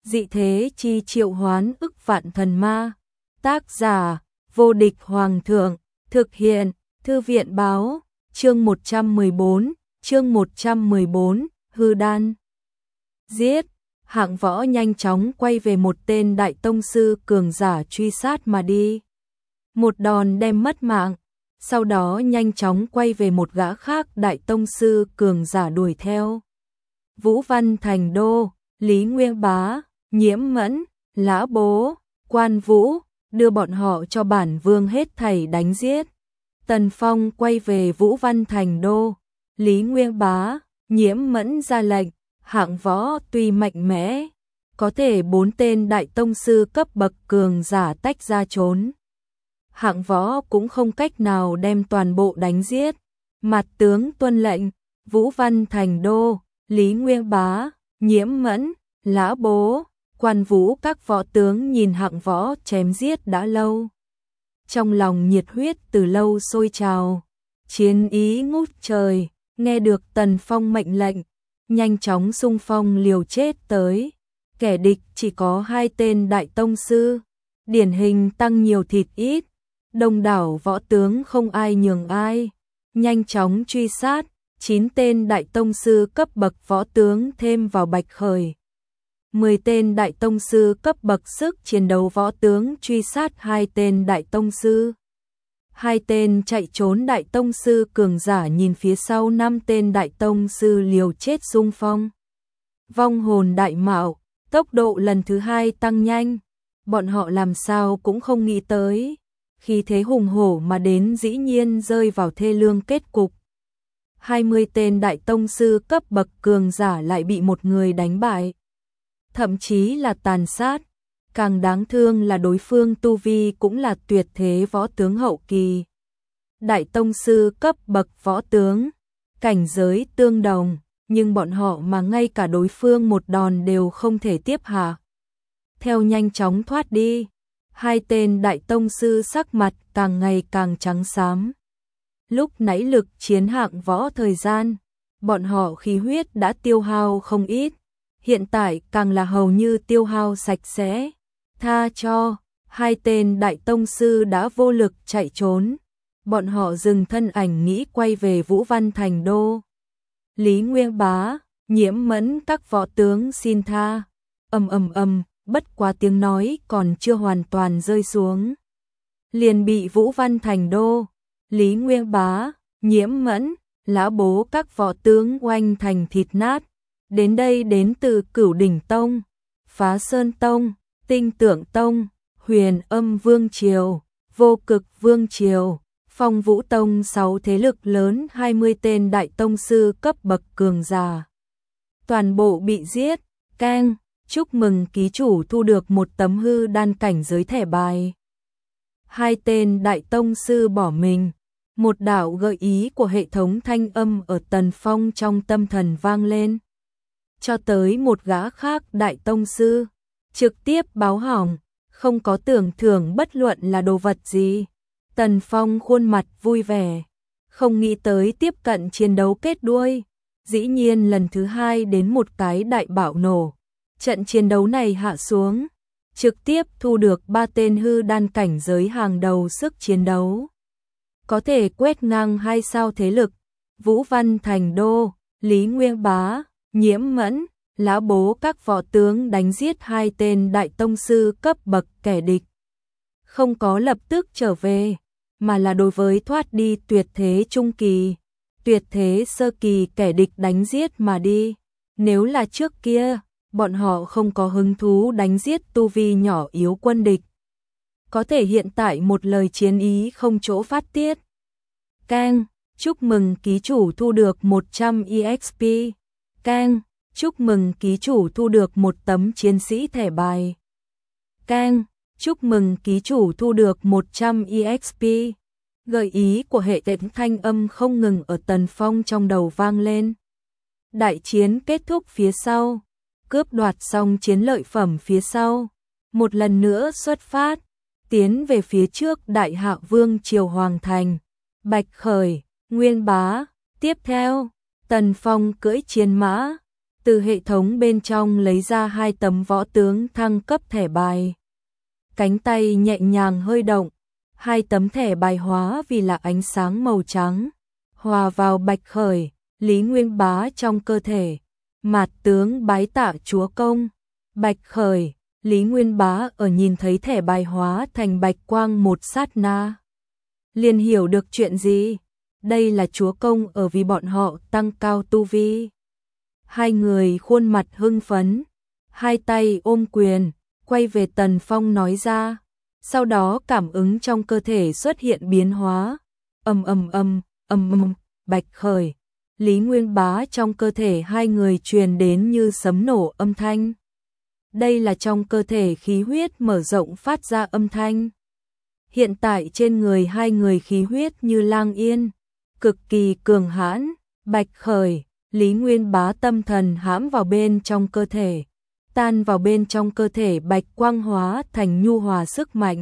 dị thế chi triệu hoán ức vạn thần ma. Tác giả, vô địch hoàng thượng, thực hiện, thư viện báo, chương 114, hư đan. Giết, Hạng Võ nhanh chóng quay về một tên đại tông sư cường giả truy sát mà đi. Một đòn đem mất mạng, sau đó nhanh chóng quay về một gã khác đại tông sư cường giả đuổi theo. Vũ Văn Thành Đô, Lý Nguyên Bá, Nhiễm Mẫn, Lã Bố, Quan Vũ, đưa bọn họ cho bản vương hết thảy đánh giết. Tần Phong quay về Vũ Văn Thành Đô, Lý Nguyên Bá, Nhiễm Mẫn ra lệnh, Hạng Võ tuy mạnh mẽ, có thể 4 tên đại tông sư cấp bậc cường giả tách ra trốn. Hạng Võ cũng không cách nào đem toàn bộ đánh giết. Mặt tướng tuân lệnh, Vũ Văn Thành Đô, Lý Nguyên Bá, Nhiễm Mẫn, Lã Bố, Quan Vũ các võ tướng nhìn Hạng Võ chém giết đã lâu. Trong lòng nhiệt huyết từ lâu sôi trào, chiến ý ngút trời, nghe được Tần Phong mệnh lệnh, nhanh chóng xung phong liều chết tới. Kẻ địch chỉ có 2 tên đại tông sư, điển hình tăng nhiều thịt ít, đông đảo võ tướng không ai nhường ai, nhanh chóng truy sát, 9 tên đại tông sư cấp bậc võ tướng thêm vào Bạch Khởi. 10 tên đại tông sư cấp bậc sức chiến đấu võ tướng truy sát 2 tên đại tông sư. 2 tên chạy trốn đại tông sư cường giả nhìn phía sau 5 tên đại tông sư liều chết xung phong. Vong hồn đại mạo, tốc độ lần thứ 2 tăng nhanh, bọn họ làm sao cũng không nghĩ tới, khi thế hùng hổ mà đến dĩ nhiên rơi vào thê lương kết cục. 20 tên đại tông sư cấp bậc cường giả lại bị một người đánh bại, thậm chí là tàn sát. Càng đáng thương là đối phương tu vi cũng là tuyệt thế võ tướng hậu kỳ. Đại tông sư cấp bậc võ tướng, cảnh giới tương đồng, nhưng bọn họ mà ngay cả đối phương một đòn đều không thể tiếp hạ. Theo nhanh chóng thoát đi, 2 tên đại tông sư sắc mặt càng ngày càng trắng xám. Lúc nãy lực chiến Hạng Võ thời gian, bọn họ khí huyết đã tiêu hao không ít, hiện tại càng là hầu như tiêu hao sạch sẽ. Tha cho, 2 tên đại tông sư đã vô lực chạy trốn, bọn họ dừng thân ảnh nghĩ quay về Vũ Văn Thành Đô. Lý Nguyên Bá, Nhiễm Mẫn các võ tướng xin tha. Bất quá tiếng nói còn chưa hoàn toàn rơi xuống, liền bị Vũ Văn Thành Đô, Lý Nguyên Bá, Nhiễm Mẫn, Lã Bố các võ tướng oanh thành thịt nát. Đến đây đến từ Cửu Đỉnh Tông, Phá Sơn Tông, Tinh Tượng Tông, Huyền Âm Vương Triều, Vô Cực Vương Triều, Phong Vũ Tông, 6 thế lực lớn, 20 tên đại tông sư cấp bậc cường giả. Toàn bộ bị giết. Keng, chúc mừng ký chủ thu được một tấm hư đan cảnh giới thẻ bài. 2 tên đại tông sư bỏ mình. Một đạo gợi ý của hệ thống thanh âm ở Tần Phong trong tâm thần vang lên. Cho tới một gã khác đại tông sư, trực tiếp báo hỏng, không có tưởng thưởng bất luận là đồ vật gì. Tần Phong khuôn mặt vui vẻ, không nghĩ tới tiếp cận chiến đấu kết đuôi, dĩ nhiên lần thứ 2 đến một cái đại bạo nổ. Trận chiến đấu này hạ xuống, trực tiếp thu được 3 tên hư đan cảnh giới hàng đầu sức chiến đấu, có thể quét ngang 2 sao thế lực, Vũ Văn Thành Đô, Lý Nguyên Bá, Nhiễm Mẫn, Lã Bố các võ tướng đánh giết 2 tên đại tông sư cấp bậc kẻ địch. Không có lập tức trở về, mà là đối với thoát đi tuyệt thế trung kỳ, tuyệt thế sơ kỳ kẻ địch đánh giết mà đi. Nếu là trước kia, bọn họ không có hứng thú đánh giết tu vi nhỏ yếu quân địch. Có thể hiện tại một lời chiến ý không chỗ phát tiết. Keng, chúc mừng ký chủ thu được 100 EXP. Keng, chúc mừng ký chủ thu được một tấm chiến sĩ thẻ bài. Keng, chúc mừng ký chủ thu được 100 EXP. Gợi ý của hệ thống thanh âm không ngừng ở Tần Phong trong đầu vang lên. Đại chiến kết thúc phía sau, cướp đoạt xong chiến lợi phẩm phía sau, một lần nữa xuất phát, tiến về phía trước Đại Hạ Vương triều Hoàng Thành, Bạch Khởi, Nguyên Bá. Tiếp theo, Tần Phong cưỡi chiến mã, từ hệ thống bên trong lấy ra 2 tấm võ tướng thăng cấp thẻ bài. Cánh tay nhẹ nhàng hơi động, 2 tấm thẻ bài hóa vì là ánh sáng màu trắng, hòa vào Bạch Khởi, Lý Nguyên Bá trong cơ thể. Mạt tướng bái tạ chúa công. Bạch Khởi, Lý Nguyên Bá ở nhìn thấy thẻ bài hóa thành bạch quang một sát na, liền hiểu được chuyện gì. Đây là chúa công ở vì bọn họ tăng cao tu vi. Hai người khuôn mặt hưng phấn, hai tay ôm quyền, quay về Tần Phong nói ra. Sau đó cảm ứng trong cơ thể xuất hiện biến hóa. Bạch Khởi, Lý Nguyên Bá trong cơ thể hai người truyền đến như sấm nổ âm thanh. Đây là trong cơ thể khí huyết mở rộng phát ra âm thanh. Hiện tại trên người hai người khí huyết như lang yên, cực kỳ cường hãn. Bạch Khởi, Lý Nguyên Bá tâm thần hãm vào bên trong cơ thể, tan vào bên trong cơ thể bạch quang hóa thành nhu hòa sức mạnh,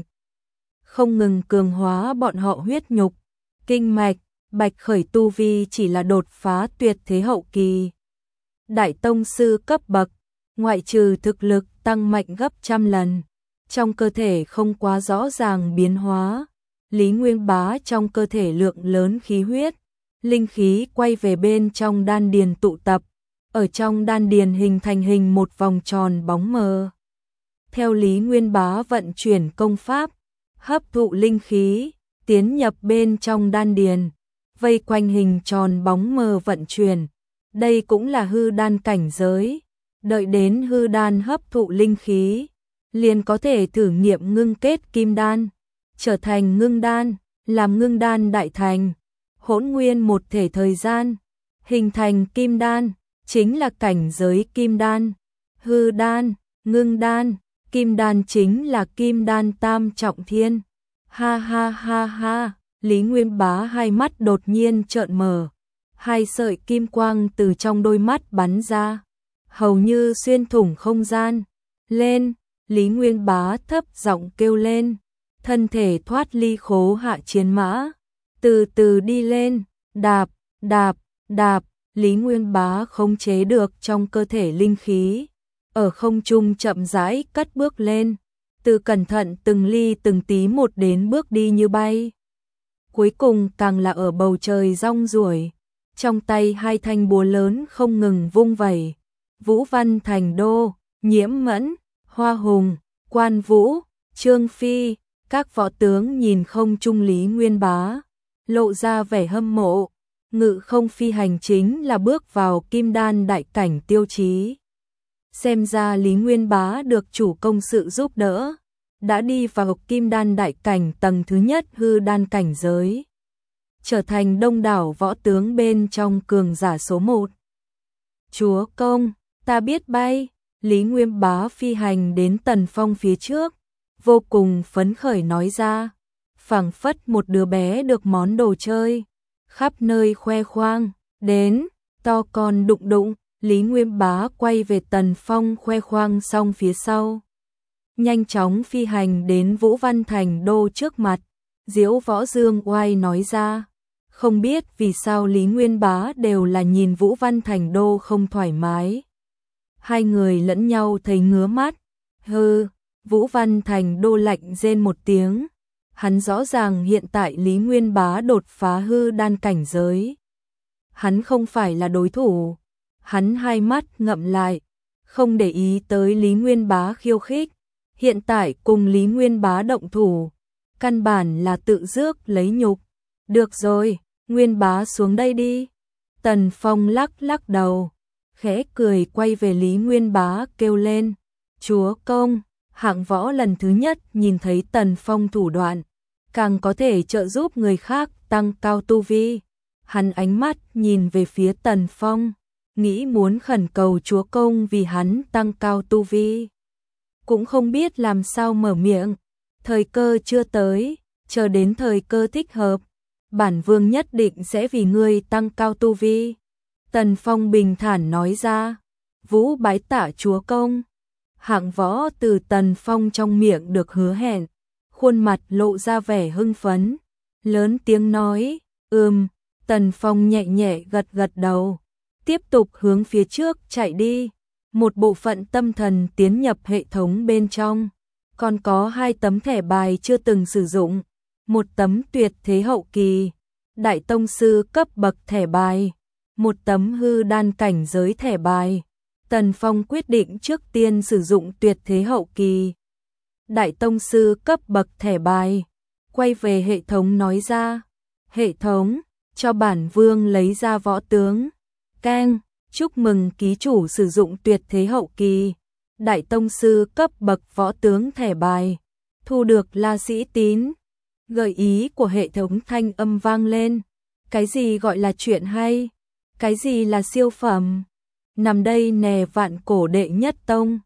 không ngừng cường hóa bọn họ huyết nhục, kinh mạch. Bạch Khởi tu vi chỉ là đột phá tuyệt thế hậu kỳ, đại tông sư cấp bậc, ngoại trừ thực lực tăng mạnh gấp trăm lần, trong cơ thể không quá rõ ràng biến hóa. Lý Nguyên Bá trong cơ thể lượng lớn khí huyết, linh khí quay về bên trong đan điền tụ tập, ở trong đan điền hình thành hình một vòng tròn bóng mờ. Theo Lý Nguyên Bá vận chuyển công pháp, hấp thụ linh khí, tiến nhập bên trong đan điền, vây quanh hình tròn bóng mờ vận chuyển. Đây cũng là hư đan cảnh giới. Đợi đến hư đan hấp thụ linh khí, liền có thể thử nghiệm ngưng kết kim đan, trở thành ngưng đan, làm ngưng đan đại thành, hỗn nguyên một thể thời gian, hình thành kim đan, chính là cảnh giới kim đan. Hư đan, ngưng đan, kim đan chính là kim đan tam trọng thiên. Ha ha ha ha, Lý Nguyên Bá hai mắt đột nhiên trợn mở, hai sợi kim quang từ trong đôi mắt bắn ra, hầu như xuyên thủng không gian. Lên, Lý Nguyên Bá thấp giọng kêu lên, thân thể thoát ly khố hạ chiến mã, từ từ đi lên, đạp, đạp, đạp. Lý Nguyên Bá khống chế được trong cơ thể linh khí, ở không trung chậm rãi cất bước lên, từ cẩn thận từng ly từng tí một đến bước đi như bay. Cuối cùng càng là ở bầu trời rong ruổi, trong tay hai thanh búa lớn không ngừng vung vẩy. Vũ Văn Thành Đô, Nhiễm Mẫn, Hoa Hùng, Quan Vũ, Trương Phi, các võ tướng nhìn không trung Lý Nguyên Bá, lộ ra vẻ hâm mộ. Ngự không phi hành chính là bước vào kim đan đại cảnh tiêu chí. Xem ra Lý Nguyên Bá được chủ công sự giúp đỡ, đã đi vào kim đan đại cảnh tầng thứ nhất hư đan cảnh giới, trở thành đông đảo võ tướng bên trong cường giả số 1. Chúa công, ta biết bay. Lý Nguyên Bá phi hành đến Tần Phong phía trước, vô cùng phấn khởi nói ra, phảng phất một đứa bé được món đồ chơi, khắp nơi khoe khoang. Đến, to con đụng đụng. Lý Nguyên Bá quay về Tần Phong khoe khoang xong phía sau, nhanh chóng phi hành đến Vũ Văn Thành Đô trước mặt. Diễu Võ Dương oai nói ra, không biết vì sao Lý Nguyên Bá đều là nhìn Vũ Văn Thành Đô không thoải mái. Hai người lẫn nhau thấy ngứa mắt. Hừ, Vũ Văn Thành Đô lạnh rên một tiếng. Hắn rõ ràng hiện tại Lý Nguyên Bá đột phá hư đan cảnh giới, hắn không phải là đối thủ. Hắn hai mắt ngậm lại, không để ý tới Lý Nguyên Bá khiêu khích. Hiện tại cùng Lý Nguyên Bá động thủ, căn bản là tự rước lấy nhục. Được rồi, Nguyên Bá xuống đây đi. Tần Phong lắc lắc đầu, khẽ cười quay về Lý Nguyên Bá kêu lên, chúa công. Hạng Võ lần thứ nhất nhìn thấy Tần Phong thủ đoạn, càng có thể trợ giúp người khác tăng cao tu vi. Hắn ánh mắt nhìn về phía Tần Phong, nghĩ muốn khẩn cầu chúa công vì hắn tăng cao tu vi. Cũng không biết làm sao mở miệng, thời cơ chưa tới, chờ đến thời cơ thích hợp, bản vương nhất định sẽ vì ngươi tăng cao tu vi. Tần Phong bình thản nói ra, Vũ bái tạ chúa công. Hạng Võ từ Tần Phong trong miệng được hứa hẹn, khuôn mặt lộ ra vẻ hưng phấn, lớn tiếng nói, Tần Phong nhẹ nhẹ gật gật đầu, tiếp tục hướng phía trước chạy đi. Một bộ phận tâm thần tiến nhập hệ thống bên trong. Còn có 2 tấm thẻ bài chưa từng sử dụng. Một tấm tuyệt thế hậu kỳ, đại tông sư cấp bậc thẻ bài. Một tấm hư đan cảnh giới thẻ bài. Tần Phong quyết định trước tiên sử dụng tuyệt thế hậu kỳ, đại tông sư cấp bậc thẻ bài. Quay về hệ thống nói ra. Hệ thống, cho bản vương lấy ra võ tướng. Keng, chúc mừng ký chủ sử dụng tuyệt thế hậu kỳ, đại tông sư cấp bậc võ tướng thẻ bài. Thu được La Sĩ Tín. Gợi ý của hệ thống thanh âm vang lên. Cái gì gọi là chuyện hay? Cái gì là siêu phẩm? Nằm đây nè, vạn cổ đệ nhất tông.